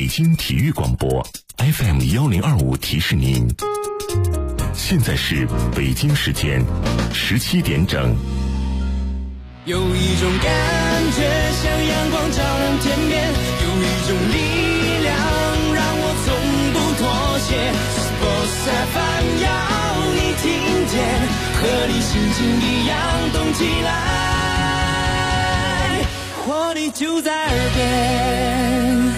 北京体育广播 FM1025 提示您，现在是北京时间17点整。 有一种感觉像阳光照亮天边，有一种力量让我从不妥协。Sports FM 要你听见，和你心情一样动起来，活力就在耳边。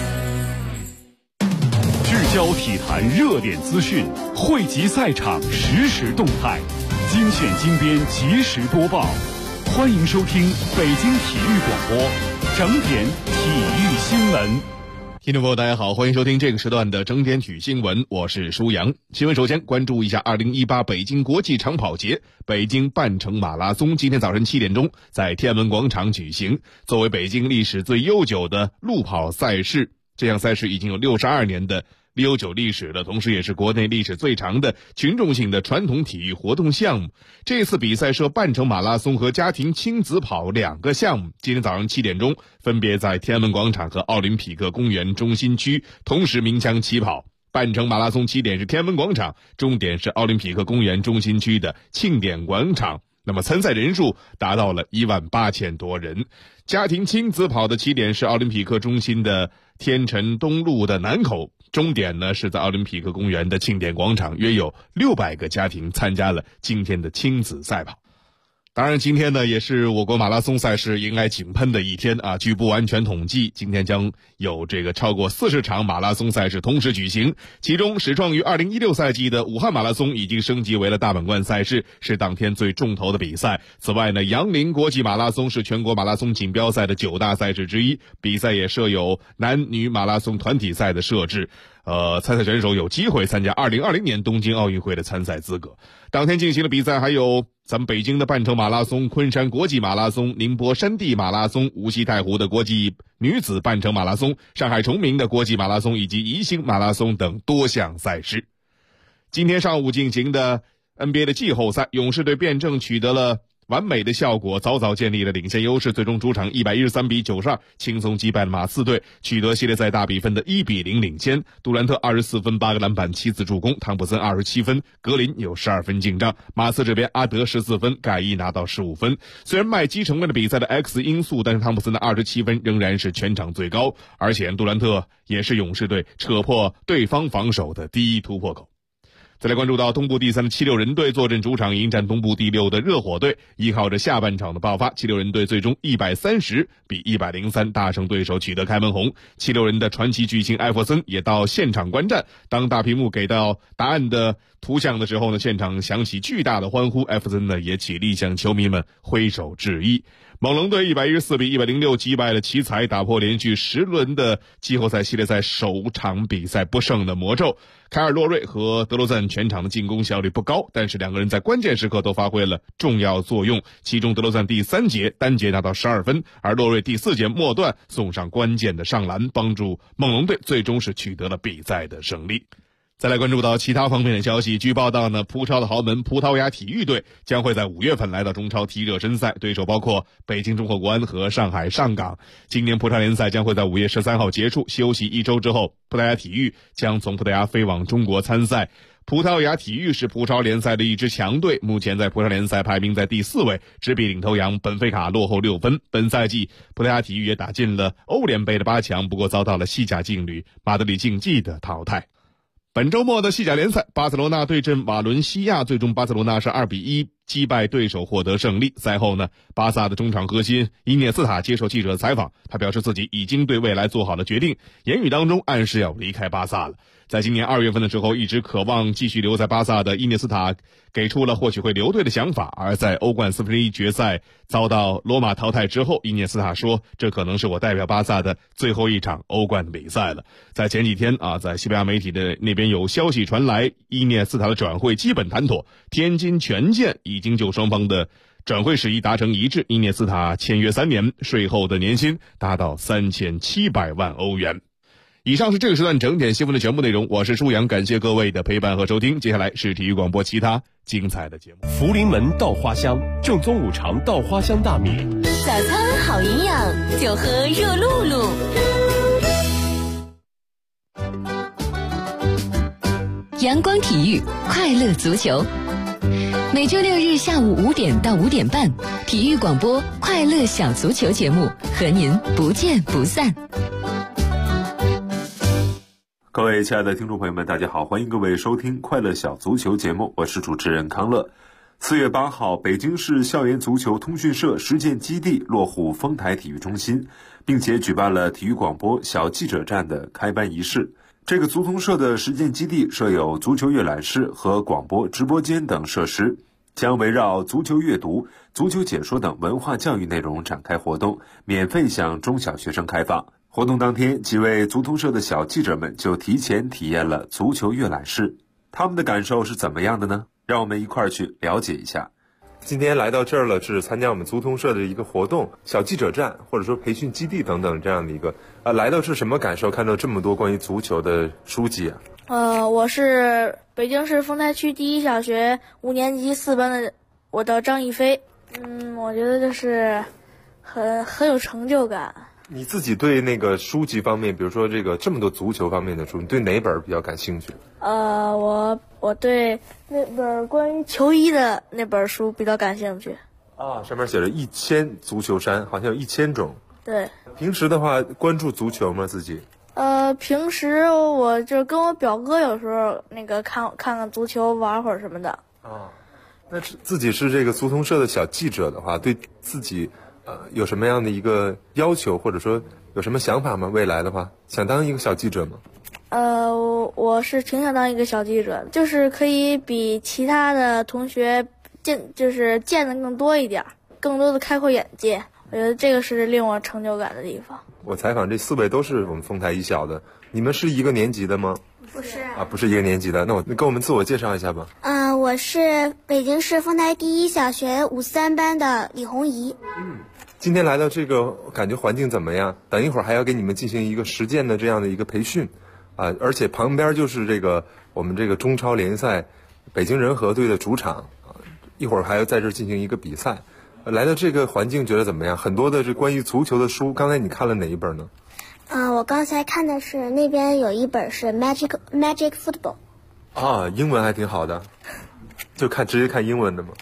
聚焦体坛热点资讯，汇集赛场实时动态，精选精编及时播报。欢迎收听北京体育广播整点体育新闻。 听众朋友大家好，欢迎收听这个时段的整点体育新闻，我是舒阳。新闻首先关注一下2018北京国际长跑节北京半程马拉松，今天早晨7点钟在天安门广场举行。作为北京历史最悠久的路跑赛事，这项赛事已经有62年的悠久历史了，同时也是国内历史最长的群众性的传统体育活动项目。这次比赛设半程马拉松和家庭亲子跑2个项目，今天早上7点钟分别在天安门广场和奥林匹克公园中心区同时鸣枪起跑。半程马拉松起点是天安门广场，终点是奥林匹克公园中心区的庆典广场。那么参赛人数达到了18000多人。家庭亲子跑的起点是奥林匹克中心的天辰东路的南口，终点呢是在奥林匹克公园的庆典广场，约有600个家庭参加了今天的亲子赛跑。当然今天呢也是我国马拉松赛事迎来井喷的一天啊！据不完全统计，今天将有超过40场马拉松赛事同时举行，其中始创于2016赛季的武汉马拉松已经升级为了大满贯赛事，是当天最重头的比赛。此外呢，杨凌国际马拉松是全国马拉松锦标赛的9大赛事之一，比赛也设有男女马拉松团体赛的设置。参赛选手有机会参加2020年东京奥运会的参赛资格。当天进行的比赛还有咱们北京的半程马拉松、昆山国际马拉松、宁波山地马拉松、无锡太湖的国际女子半程马拉松、上海崇明的国际马拉松以及宜兴马拉松等多项赛事。今天上午进行的 NBA 的季后赛，勇士队辩证取得了完美的效果，早早建立了领先优势，最终主场113-92轻松击败了马刺队，取得系列赛大比分的1-0领先。杜兰特24分8个篮板7次助攻，汤普森27分，格林有12分进账。马刺这边阿德14分，盖伊拿到15分。虽然麦基成为了比赛的 X 因素，但是汤普森的27分仍然是全场最高，而且杜兰特也是勇士队扯破对方防守的第一突破口。再来关注到东部第3的76人队坐镇主场迎战东部第6的热火队，依靠着下半场的爆发，76人队最终130-103大胜对手，取得开门红。76人的传奇巨星艾弗森也到现场观战，当大屏幕给到答案的图像的时候呢，现场响起巨大的欢呼，艾弗森呢也起立向球迷们挥手致意。猛龙队114-106击败了奇才，打破连续10轮的季后赛系列赛首场比赛不胜的魔咒。凯尔洛瑞和德罗赞全场的进攻效率不高，但是两个人在关键时刻都发挥了重要作用，其中德罗赞第3节单节拿到12分，而洛瑞第4节末段送上关键的上篮，帮助猛龙队最终是取得了比赛的胜利。再来关注到其他方面的消息，据报道呢，葡超的豪门葡萄牙体育队将会在5月份来到中超踢热身赛，对手包括北京中赫国安和上海上港。今年葡超联赛将会在5月13号结束，休息1周之后，葡萄牙体育将从葡萄牙飞往中国参赛。葡萄牙体育是葡超联赛的一支强队，目前在葡超联赛排名在第4位，只比领头羊本菲卡落后6分。本赛季葡萄牙体育也打进了欧联杯的8强，不过遭到了西甲劲旅马德里竞技的淘汰。本周末的西甲联赛，巴塞罗那对阵瓦伦西亚，最终巴塞罗那是2-1击败对手获得胜利。赛后呢，巴萨的中场核心伊涅斯塔接受记者采访，他表示自己已经对未来做好了决定，言语当中暗示要离开巴萨了。在今年2月份的时候，一直渴望继续留在巴萨的伊涅斯塔给出了或许会留队的想法，而在欧冠1/4决赛遭到罗马淘汰之后，伊涅斯塔说，这可能是我代表巴萨的最后一场欧冠的比赛了。在前几天在西班牙媒体的那边有消息传来，伊涅斯塔的转会基本谈妥，天津权健已经就双方的转会事宜达成一致，伊涅斯塔签约3年，税后的年薪达到3700万欧元。以上是这个时段整点新闻的全部内容，我是舒阳，感谢各位的陪伴和收听。接下来是体育广播其他精彩的节目。 福临门稻花香，正宗五常稻花香大米。 早餐好营养，就喝热露露。 阳光体育快乐足球。每周六日下午5点到5点半，体育广播快乐小足球节目和您不见不散。 各位亲爱的听众朋友们，大家好，欢迎各位收听快乐小足球节目，我是主持人康乐。4月8号，北京市校园足球通讯社实践基地落户丰台体育中心，并且举办了体育广播小记者站的开班仪式。这个足通社的实践基地设有足球阅览室和广播直播间等设施，将围绕足球阅读、足球解说等文化教育内容展开活动，免费向中小学生开放。活动当天，几位足通社的小记者们就提前体验了足球阅览室，他们的感受是怎么样的呢？让我们一块儿去了解一下。今天来到这儿了，是参加我们足通社的一个活动，小记者站或者说培训基地等等这样的一个来到是什么感受？看到这么多关于足球的书籍啊。 我是北京市丰台区第一小学5年级4班的，我叫张一飞。我觉得就是很有成就感。 你自己对那个书籍方面，比如说这么多足球方面的书，你对哪本比较感兴趣？ 我对那本关于球衣的那本书比较感兴趣。 上面写着1000足球衫，好像有1000种。 对。平时的话关注足球吗？自己？ 平时我就跟我表哥有时候看足球，玩会儿什么的。 那自己是这个足通社的小记者的话，对自己有什么样的一个要求，或者说有什么想法吗？未来的话，想当一个小记者吗？ 我是挺想当一个小记者的，就是可以比其他的同学见得更多一点，更多的开阔眼界。我觉得这个是令我成就感的地方。 我采访这4位都是我们丰台一小的，你们是一个年级的吗？ 不是不是一个年级的。那你跟我们自我介绍一下吧。 我是北京市丰台第一小学53班的李红怡。 今天来到这个，感觉环境怎么样？等一会儿还要给你们进行一个实践的这样的一个培训而且旁边就是我们这个中超联赛北京人和队的主场一会儿还要在这进行一个比赛。来到这个环境觉得怎么样？很多的这关于足球的书，刚才你看了哪一本呢？ 我刚才看的是那边有一本是 Magic Football。 英文还挺好的，就直接看英文的吗？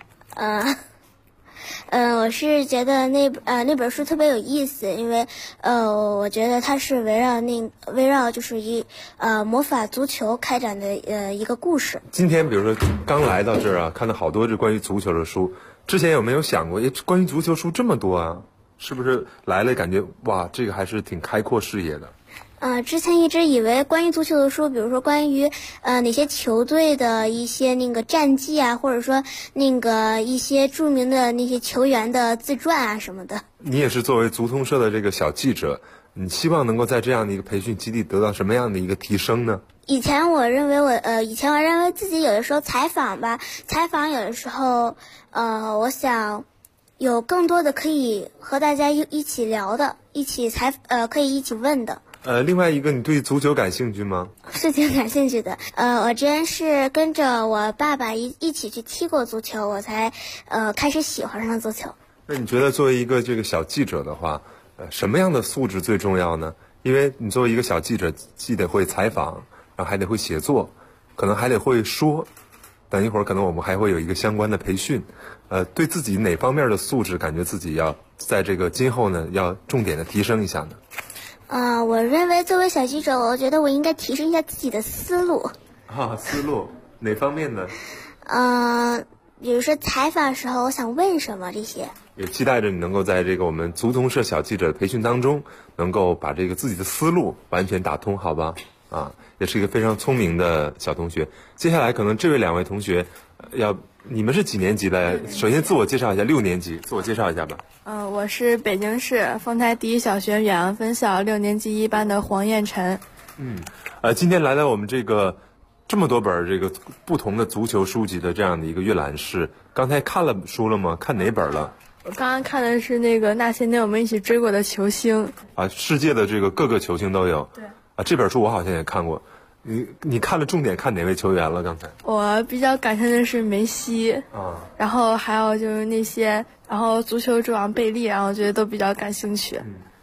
我是觉得那本书特别有意思，因为我觉得它是围绕就是魔法足球开展的一个故事。 今天比如说刚来到这儿看到好多这关于足球的书，之前有没有想过关于足球书这么多啊？是不是来了感觉哇，这个还是挺开阔视野的？ 之前一直以为关于足球的书，比如说关于哪些球队的一些战绩啊，或者说一些著名的那些球员的自传啊什么的。 你也是作为足通社的这个小记者，你希望能够在这样的一个培训基地得到什么样的一个提升呢？ 以前我认为自己有的时候采访有的时候我想有更多的可以和大家一起聊的，可以一起问的。 另外一个，你对足球感兴趣吗？ 是挺感兴趣的。我之前是跟着我爸爸一起去踢过足球，我才开始喜欢上足球。 那你觉得作为一个这个小记者的话，什么样的素质最重要呢？因为你作为一个小记者，既得会采访，然后还得会写作，可能还得会说。等一会儿可能我们还会有一个相关的培训。对自己哪方面的素质感觉自己要在这个今后呢要重点的提升一下呢？ 我认为作为小记者，我觉得我应该提升一下自己的思路。 思路哪方面呢？ 比如说采访时候我想问什么这些。 也期待着你能够在这个我们足通社小记者的培训当中，能够把这个自己的思路完全打通，好吧？也是一个非常聪明的小同学。接下来可能这位2位同学你们是几年级的？首先自我介绍一下，6年级，自我介绍一下吧。 我是北京市丰台第一小学远洋分校6年级1班的黄彦晨。 今天来到我们这么多本这个不同的足球书籍的这样的一个阅览室，刚才看了书了吗？看哪本了？ 我刚刚看的是那些年我们一起追过的球星世界的这个各个球星都有。 对这本书我好像也看过。你看了重点看哪位球员了？刚才我比较感兴趣的是梅西然后还有就是那些，然后足球之王贝利，然后我觉得都比较感兴趣。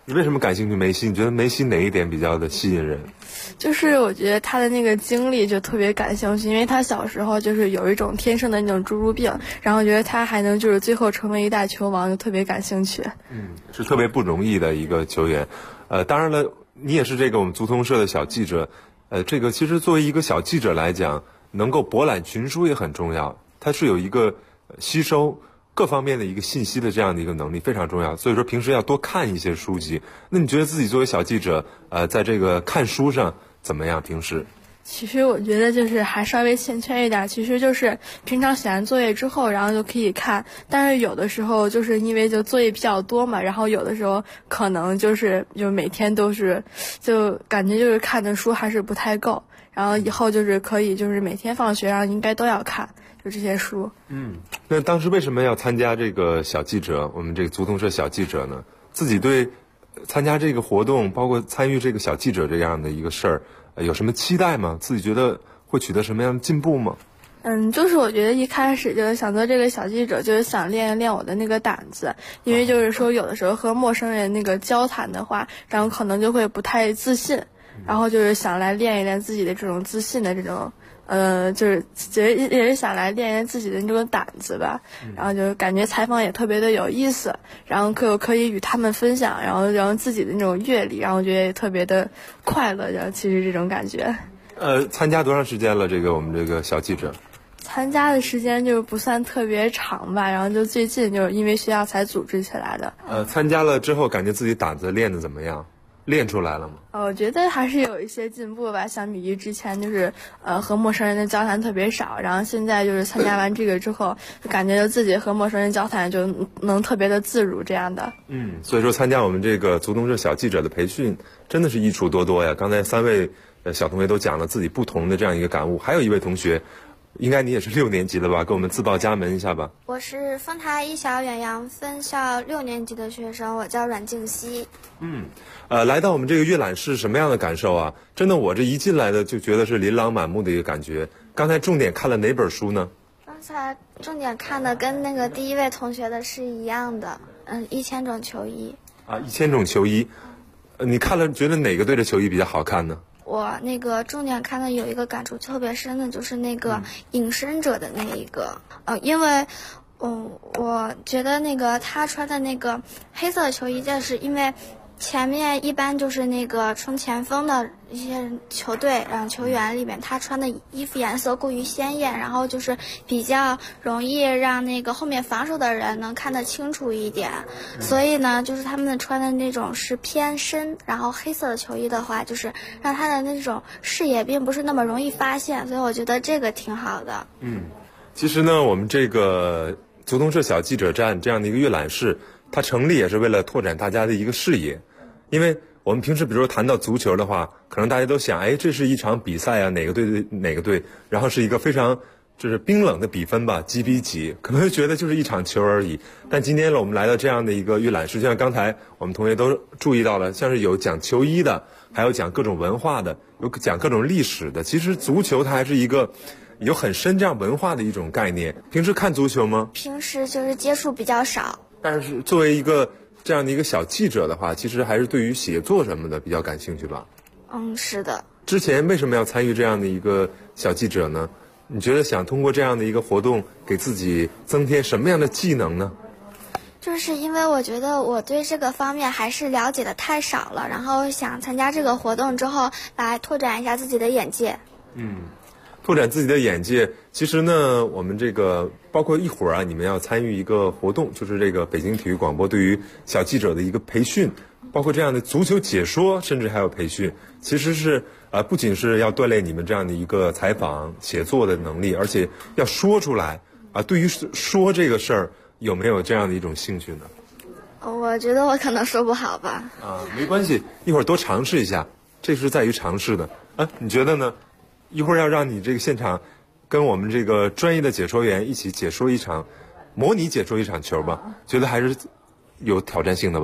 你为什么感兴趣梅西？你觉得梅西哪一点比较的吸引人？ 就是我觉得他的那个经历就特别感兴趣，因为他小时候就是有一种天生的那种侏儒病，然后觉得他还能就是最后成为一代球王，就特别感兴趣。 是特别不容易的一个球员。当然了，你也是这个我们足通社的小记者。这个其实作为一个小记者来讲，能够博览群书也很重要。它是有一个吸收各方面的一个信息的这样的一个能力非常重要，所以说平时要多看一些书籍。那你觉得自己作为小记者，在这个看书上怎么样？平时？ 其实我觉得就是还稍微欠缺一点，其实就是平常写完作业之后，然后就可以看，但是有的时候就是因为就作业比较多嘛，然后有的时候可能就每天都是，就感觉就是看的书还是不太够，然后以后就是可以就是每天放学然后应该都要看。就这些书。 那当时为什么要参加这个小记者？我们这个足通社小记者呢？自己对参加这个活动，包括参与这个小记者这样的一个事儿，有什么期待吗？自己觉得会取得什么样的进步吗？ 就是我觉得一开始就是想做这个小记者，就是想练一练我的那个胆子，因为就是说有的时候和陌生人那个交谈的话，然后可能就会不太自信，然后就是想来练一练自己的这种自信的这种。就是也是想来练练自己的那种胆子吧，然后就感觉采访也特别的有意思，然后可以与他们分享，然后自己的那种阅历，然后我觉得也特别的快乐，然后其实这种感觉。 参加多长时间了？这个我们这个小记者参加的时间就不算特别长吧，然后就最近就是因为学校才组织起来的。 参加了之后，感觉自己胆子练得怎么样？练出来了吗？ 我觉得还是有一些进步吧，相比于之前就是和陌生人的交谈特别少，然后现在就是参加完这个之后，就感觉就自己和陌生人交谈就能特别的自如这样的。 所以说参加我们这个足通社小记者的培训真的是益处多多呀。刚才3位小同学都讲了自己不同的这样一个感悟，还有一位同学，应该你也是6年级的吧？给我们自报家门一下吧。 我是丰台一小远洋分校6年级的学生，我叫阮静熙。 来到我们这个阅览室，什么样的感受啊？真的，我这一进来的就觉得是琳琅满目的一个感觉。刚才重点看了哪本书呢？ 刚才重点看的跟那个第一位同学的是一样的，1000种球衣。 1000种球衣，你看了觉得哪个队的球衣比较好看呢？ 我那个重点看的有一个感触特别深的，就是那个隐身者的那一个，因为我觉得那个他穿的那个黑色的球衣，就是因为前面一般就是那个冲前锋的一些球队，然后球员里面他穿的衣服颜色过于鲜艳，然后就是比较容易让那个后面防守的人能看得清楚一点，所以呢，就是他们穿的那种是偏深，然后黑色的球衣的话，就是让他的那种视野并不是那么容易发现，所以我觉得这个挺好的。 其实呢，我们这个足通社小记者站这样的一个阅览室，它成立也是为了拓展大家的一个视野。因为我们平时比如说谈到足球的话，可能大家都想，这是一场比赛啊，哪个队对哪个队，然后是一个非常就是冰冷的比分吧，几比几，可能就觉得就是一场球而已。但今天我们来到这样的一个阅览室，就像刚才我们同学都注意到了，像是有讲球衣的，还有讲各种文化的，有讲各种历史的。其实足球它还是一个有很深这样文化的一种概念。平时看足球吗？ 平时就是接触比较少。 但是作为一个这样的一个小记者的话，其实还是对于写作什么的比较感兴趣吧？ 是的。 之前为什么要参与这样的一个小记者呢？你觉得想通过这样的一个活动给自己增添什么样的技能呢？ 就是因为我觉得我对这个方面还是了解的太少了，然后想参加这个活动之后来拓展一下自己的眼界。 拓展自己的眼界，其实呢，我们这个包括一会儿你们要参与一个活动，就是这个北京体育广播对于小记者的一个培训，包括这样的足球解说，甚至还有培训，其实是不仅是要锻炼你们这样的一个采访写作的能力，而且要说出来对于说这个事儿，有没有这样的一种兴趣呢？ 我觉得我可能说不好吧。 没关系，一会儿多尝试一下，这是在于尝试的。你觉得呢？一会儿要让你这个现场跟我们这个专业的解说员一起模拟解说一场球吧，觉得还是有挑战性的吧？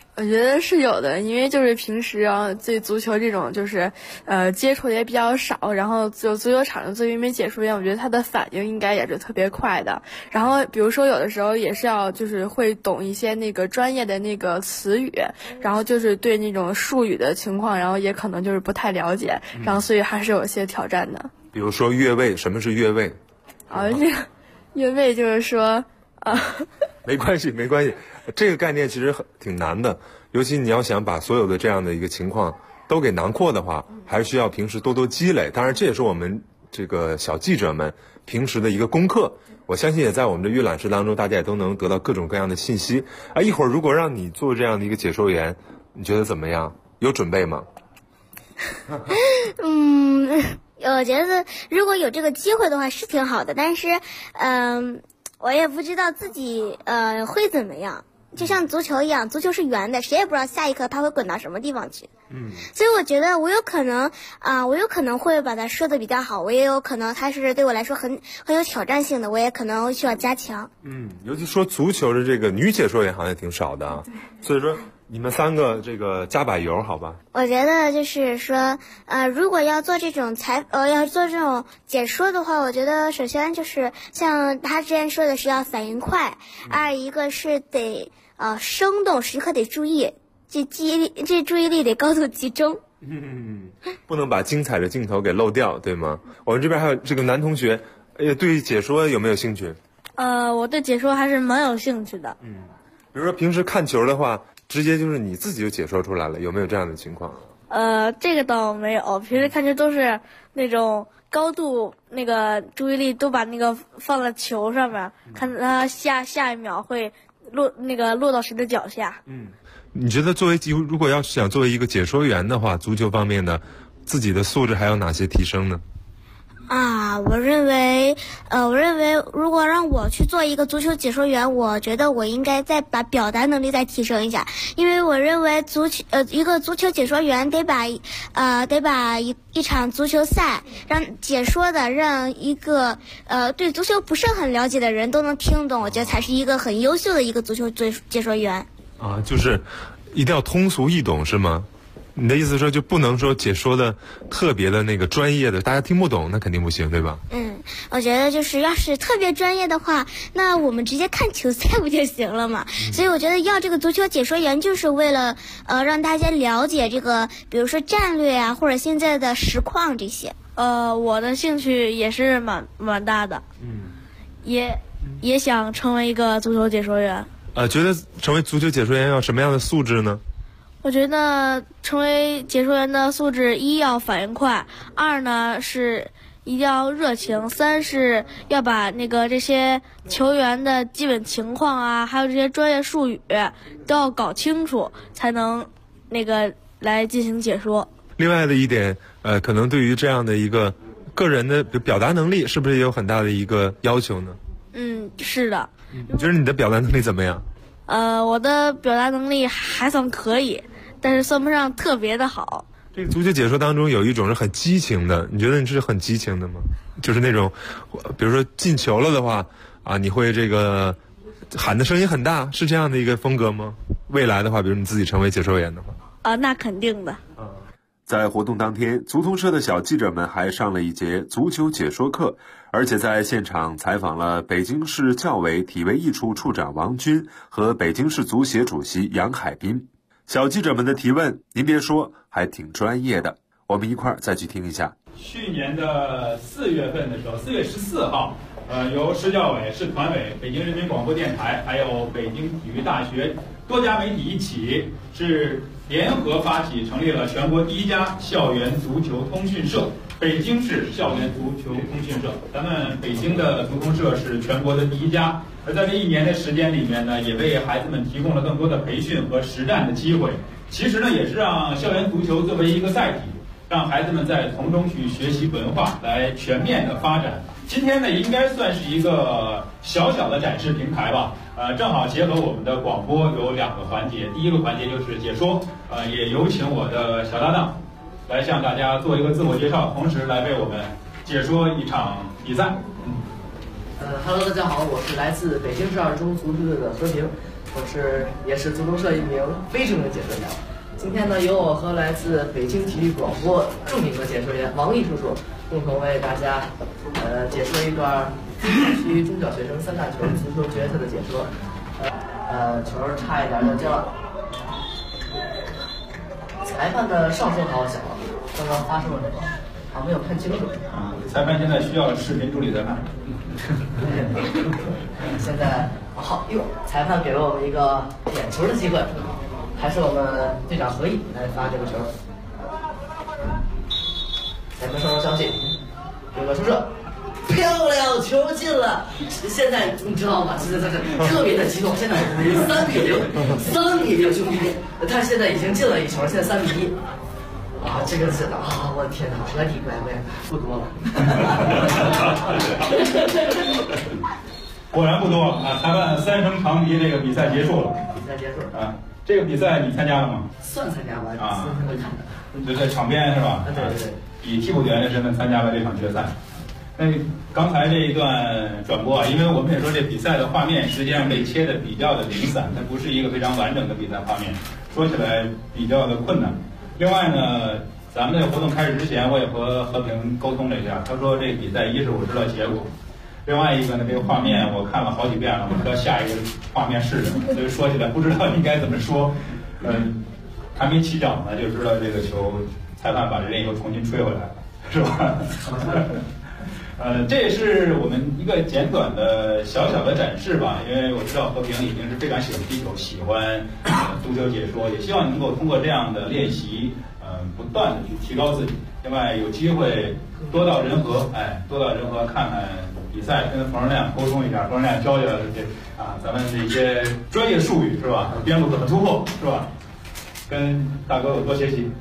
我觉得是有的，因为就是平时对足球这种就是接触也比较少，然后就足球场上作为一名解说员，我觉得他的反应应该也是特别快的。然后比如说有的时候也是要就是会懂一些那个专业的那个词语，然后就是对那种术语的情况，然后也可能就是不太了解，然后所以还是有些挑战的。 比如说越位，什么是越位？ 这个越位就是说没关系，这个概念其实挺难的，尤其你要想把所有的这样的一个情况都给囊括的话，还是需要平时多多积累。当然，这也是我们这个小记者们平时的一个功课。我相信也在我们的阅览室当中，大家也都能得到各种各样的信息。一会儿如果让你做这样的一个解说员，你觉得怎么样？有准备吗？ 我觉得如果有这个机会的话是挺好的，但是我也不知道自己会怎么样。就像足球一样，足球是圆的，谁也不知道下一刻它会滚到什么地方去。所以我觉得我有可能会把它说的比较好，我也有可能它是对我来说很有挑战性的，我也可能需要加强。 尤其说足球的这个女解说员好像挺少的啊，所以说你们3个这个加把油好吧？ 我觉得就是说，如果要做这种要做这种解说的话，我觉得首先就是像他之前说的是要反应快，二一个是得生动，时刻得注意，这注意力得高度集中。 不能把精彩的镜头给漏掉，对吗？我们这边还有这个男同学，对解说有没有兴趣？ 我对解说还是蛮有兴趣的。 比如说平时看球的话，直接就是你自己就解说出来了，有没有这样的情况？ 这个倒没有，平时看球都是那种高度那个注意力都把那个放在球上面，看他下一秒会落到谁的脚下。 你觉得如果要想作为一个解说员的话，足球方面的自己的素质还有哪些提升呢？ 我认为如果让我去做一个足球解说员，我觉得我应该再把表达能力再提升一下，因为我认为一个足球解说员得把一场足球赛让一个对足球不是很了解的人都能听懂，我觉得才是一个很优秀的一个足球解说员。 就是一定要通俗易懂是吗？你的意思说就不能说解说的特别的那个专业的大家听不懂，那肯定不行，对吧？ 我觉得就是要是特别专业的话，那我们直接看球赛不就行了嘛？所以我觉得要这个足球解说员，就是为了让大家了解这个，比如说战略啊，或者现在的实况这些。 我的兴趣也是蛮大的，也想成为一个足球解说员。 觉得成为足球解说员要什么样的素质呢？ 我觉得成为解说员的素质，一要反应快，二呢是一定要热情，三是要把那个这些球员的基本情况啊，还有这些专业术语都要搞清楚，才能来进行解说。 另外的一点，可能对于这样的一个个人的表达能力，是不是也有很大的一个要求呢？ 是的。 你觉得你的表达能力怎么样？ 我的表达能力还算可以，但是算不上特别的好。 这个足球解说当中有一种是很激情的，你觉得你是很激情的吗？就是那种，比如说进球了的话，你会这个喊的声音很大，是这样的一个风格吗？未来的话，比如你自己成为解说员的话， 那肯定的。 在活动当天，足通社的小记者们还上了一节足球解说课，而且在现场采访了北京市教委体卫艺处处长王军和北京市足协主席杨海滨。小记者们的提问，您别说，还挺专业的。我们一块儿再去听一下。 去年的4月份的时候，4月14号，由市教委、市团委、北京人民广播电台还有北京体育大学多家媒体一起是联合发起成立了全国第一家校园足球通讯社——北京市校园足球通讯社。咱们北京的足通社是全国的第一家，而在这1年的时间里面呢，也为孩子们提供了更多的培训和实战的机会。其实呢，也是让校园足球作为一个载体，让孩子们在从中去学习文化，来全面的发展。今天呢，应该算是一个小小的展示平台吧。正好结合我们的广播有2个环节，第一个环节就是解说，也有请我的小搭档来向大家做一个自我介绍，同时来为我们解说一场比赛。 Hello， 大家好，我是来自北京市2中足球队的和平。 我也是足球社一名非正式解说员。今天呢，由我和来自北京体育广播著名的解说员王毅叔叔共同为大家解说一段区中小学生三大球足球决赛的解说。球差一点就进了，裁判的上诉好响了，刚刚发生了什么？没有看清楚。 裁判现在需要视频助理裁判。 现在好，裁判给了我们一个点球的机会，还是我们队长何毅来发这个球。咱们双双相信，有个出射，漂亮，球进了！现在你知道吗？现在特别的激动，现在3-0，兄弟，他现在已经进了一球，现在3-1。这个是我的天哪，合体乖乖不多了。 果然不多啊！裁判3声长笛，这个比赛结束了。 比赛结束啊！这个比赛你参加了吗？ 算参加吧， 啊，就在场边是吧？ 对。 以替补队员的身份参加了这场决赛。那刚才这一段转播啊，因为我们也说这比赛的画面实际上被切的比较的零散，它不是一个非常完整的比赛画面，说起来比较的困难。另外呢，咱们这个活动开始之前，我也和和平沟通了一下，他说这个比赛一是我知道结果，另外一个呢，这个画面我看了好几遍了，我不知道下一个画面是什么，所以说起来不知道应该怎么说。还没起脚呢，就知道这个球裁判把人又重新吹回来了，是吧？这也是我们一个简短的小小的展示吧，因为我知道和平已经是非常喜欢踢球，喜欢足球解说，也希望能够通过这样的练习，不断的去提高自己。另外有机会多到人和，看看比赛，跟冯仁亮沟通一下，冯仁亮教教这咱们这些专业术语是吧？边路怎么突破是吧？跟大哥多学习。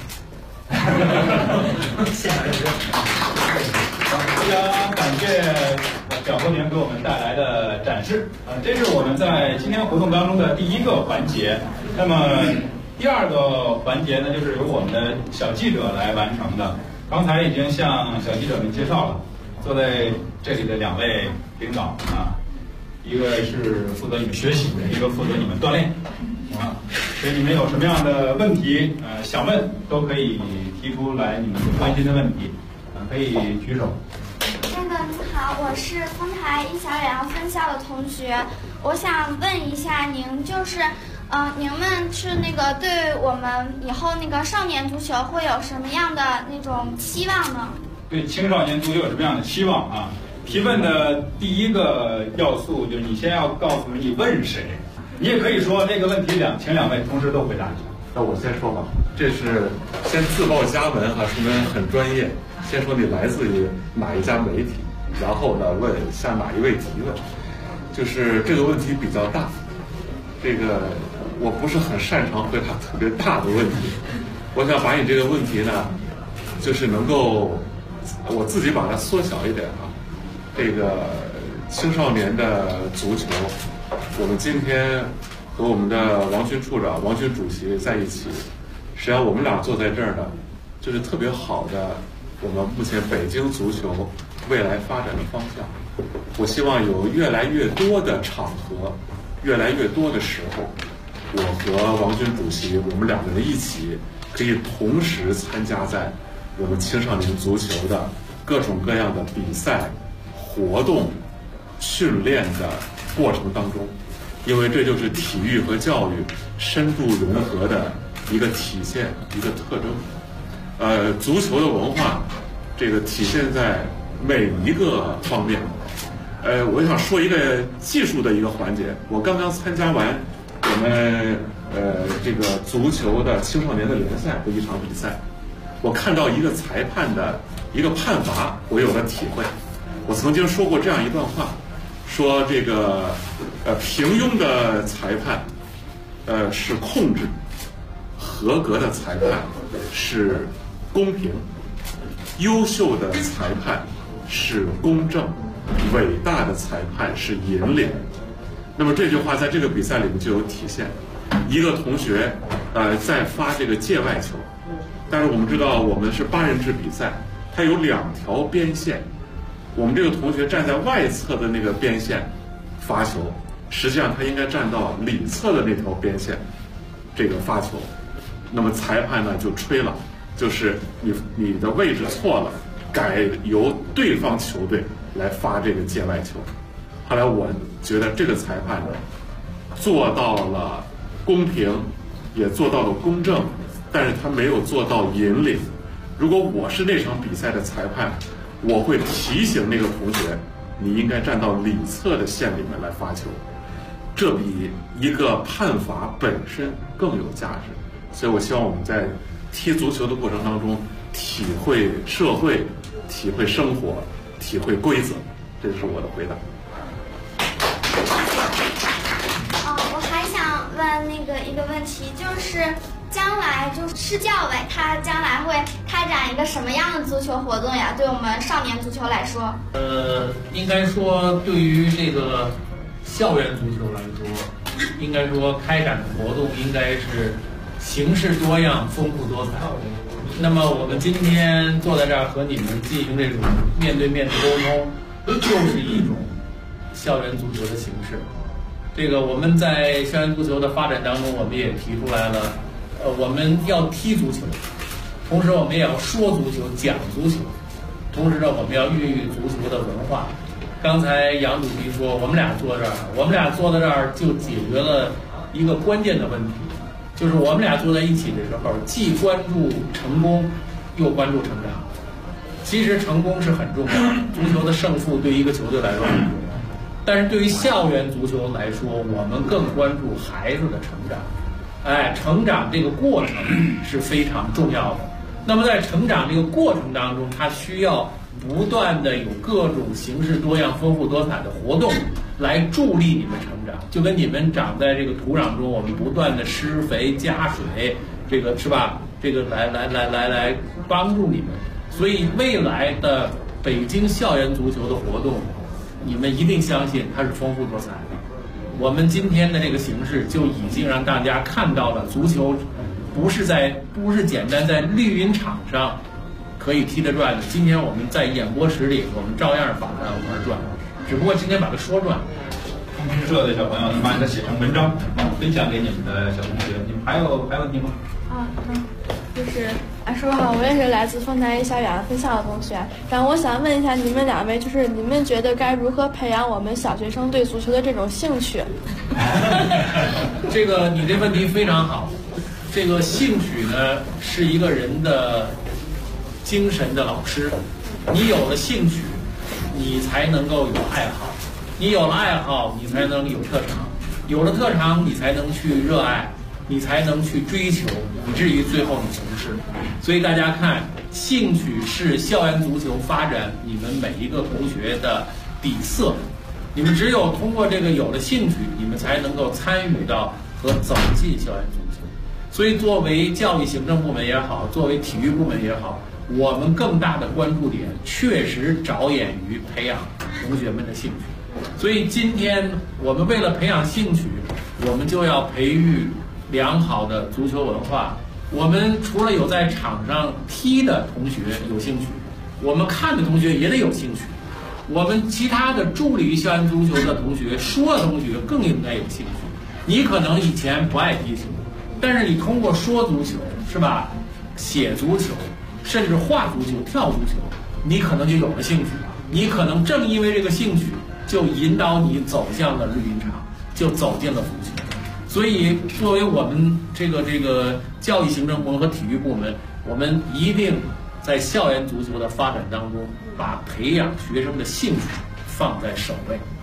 谢谢。 非常感谢表和平给我们带来的展示。这是我们在今天活动当中的第一个环节。那么第二个环节呢，就是由我们的小记者来完成的。刚才已经向小记者们介绍了，坐在这里的2位领导一个是负责你们学习的，一个负责你们锻炼所以你们有什么样的问题想问，都可以提出来你们关心的问题。可以举手。 您好，我是丰台一小远洋分校的同学，我想问一下您，就是您们是对我们以后少年足球会有什么样的那种期望呢？ 对青少年足球有什么样的期望啊？提问的第一个要素就是你先要告诉你问谁，你也可以说这个问题请2位同时都回答一下。 那我先说吧，这是先自报家门说明很专业。先说你来自于哪一家媒体，然后呢问向哪一位提问，就是这个问题比较大，这个我不是很擅长回答特别大的问题，我想把你这个问题呢，就是能够我自己把它缩小一点这个青少年的足球，我们今天和我们的王军处长、王军主席在一起，实际上我们俩坐在这儿呢，就是特别好的。我们目前北京足球未来发展的方向，我希望有越来越多的场合，越来越多的时候，我和王军主席，我们2个人一起可以同时参加在我们青少年足球的各种各样的比赛、活动、训练的过程当中，因为这就是体育和教育深度融合的一个体现，一个特征。足球的文化，这个体现在每一个方面。我想说一个技术的一个环节。我刚刚参加完我们这个足球的青少年的联赛的一场比赛，我看到一个裁判的一个判罚，我有了体会。我曾经说过这样一段话，说这个平庸的裁判是控制，合格的裁判是公平，优秀的裁判是公正，伟大的裁判是引领。那么这句话在这个比赛里面就有体现。一个同学在发这个界外球，但是我们知道我们是8人制比赛，它有2条边线，我们这个同学站在外侧的那个边线发球， 实际上他应该站到里侧的那条边线，这个发球，那么裁判呢就吹了，就是你的位置错了，改由对方球队来发这个界外球。后来我觉得这个裁判呢做到了公平，也做到了公正，但是他没有做到引领。如果我是那场比赛的裁判，我会提醒那个同学，你应该站到里侧的线里面来发球，这比一个判罚本身更有价值。所以我希望我们在踢足球的过程当中，体会社会，体会生活，体会规则。这是我的回答。 我还想问一个问题，就是将来就是市教委它将来会开展一个什么样的足球活动呀？对我们少年足球来说， 应该说对于这个校园足球来说，应该说开展的活动应该是形式多样、丰富多彩。那么我们今天坐在这儿和你们进行这种面对面的沟通，就是一种校园足球的形式。这个我们在校园足球的发展当中，我们也提出来了，我们要踢足球，同时我们也要说足球、讲足球，同时呢，我们要孕育足球的文化。刚才杨主席说，我们俩坐这儿就解决了一个关键的问题，就是我们俩坐在一起的时候，既关注成功，又关注成长。其实成功是很重要的，足球的胜负对一个球队来说很重要，但是对于校园足球来说，我们更关注孩子的成长。成长这个过程是非常重要的。那么在成长这个过程当中，它需要不断的有各种形式多样、丰富多彩的活动来助力你们成长。就跟你们长在这个土壤中，我们不断的施肥加水，这个是吧？这个来帮助你们。所以未来的北京校园足球的活动，你们一定相信它是丰富多彩的。我们今天的这个形式就已经让大家看到了，足球不是简单在绿茵场上可以踢得转的。今天我们在演播室里，我们照样把它玩转，只不过今天把它说转。 通讯社的小朋友，你们把它写成文章，分享给你们的小同学。你们还有问题吗？ 就是叔好，我也是来自丰台一小雅分校的同学。然后我想问一下你们两位，就是你们觉得该如何培养我们小学生对足球的这种兴趣？ 这个你这问题非常好。这个兴趣呢，是一个人的精神的老师。你有了兴趣，你才能够有爱好；你有了爱好，你才能有特长；有了特长，你才能去热爱。你才能去追求，以至于最后你从事。所以大家看，兴趣是校园足球发展你们每一个同学的底色。你们只有通过这个有了兴趣，你们才能够参与到和走进校园足球。所以作为教育行政部门也好，作为体育部门也好，我们更大的关注点确实着眼于培养同学们的兴趣。所以今天我们为了培养兴趣，我们就要培育良好的足球文化。我们除了有在场上踢的同学有兴趣，我们看的同学也得有兴趣。我们其他的助力于校园足球的同学、说的同学更应该有兴趣。你可能以前不爱踢球，但是你通过说足球，是吧？写足球，甚至画足球、跳足球，你可能就有了兴趣。你可能正因为这个兴趣，就引导你走向了绿茵场，就走进了足球。所以，作为我们这个教育行政部门和体育部门，我们一定在校园足球的发展当中，把培养学生的兴趣放在首位。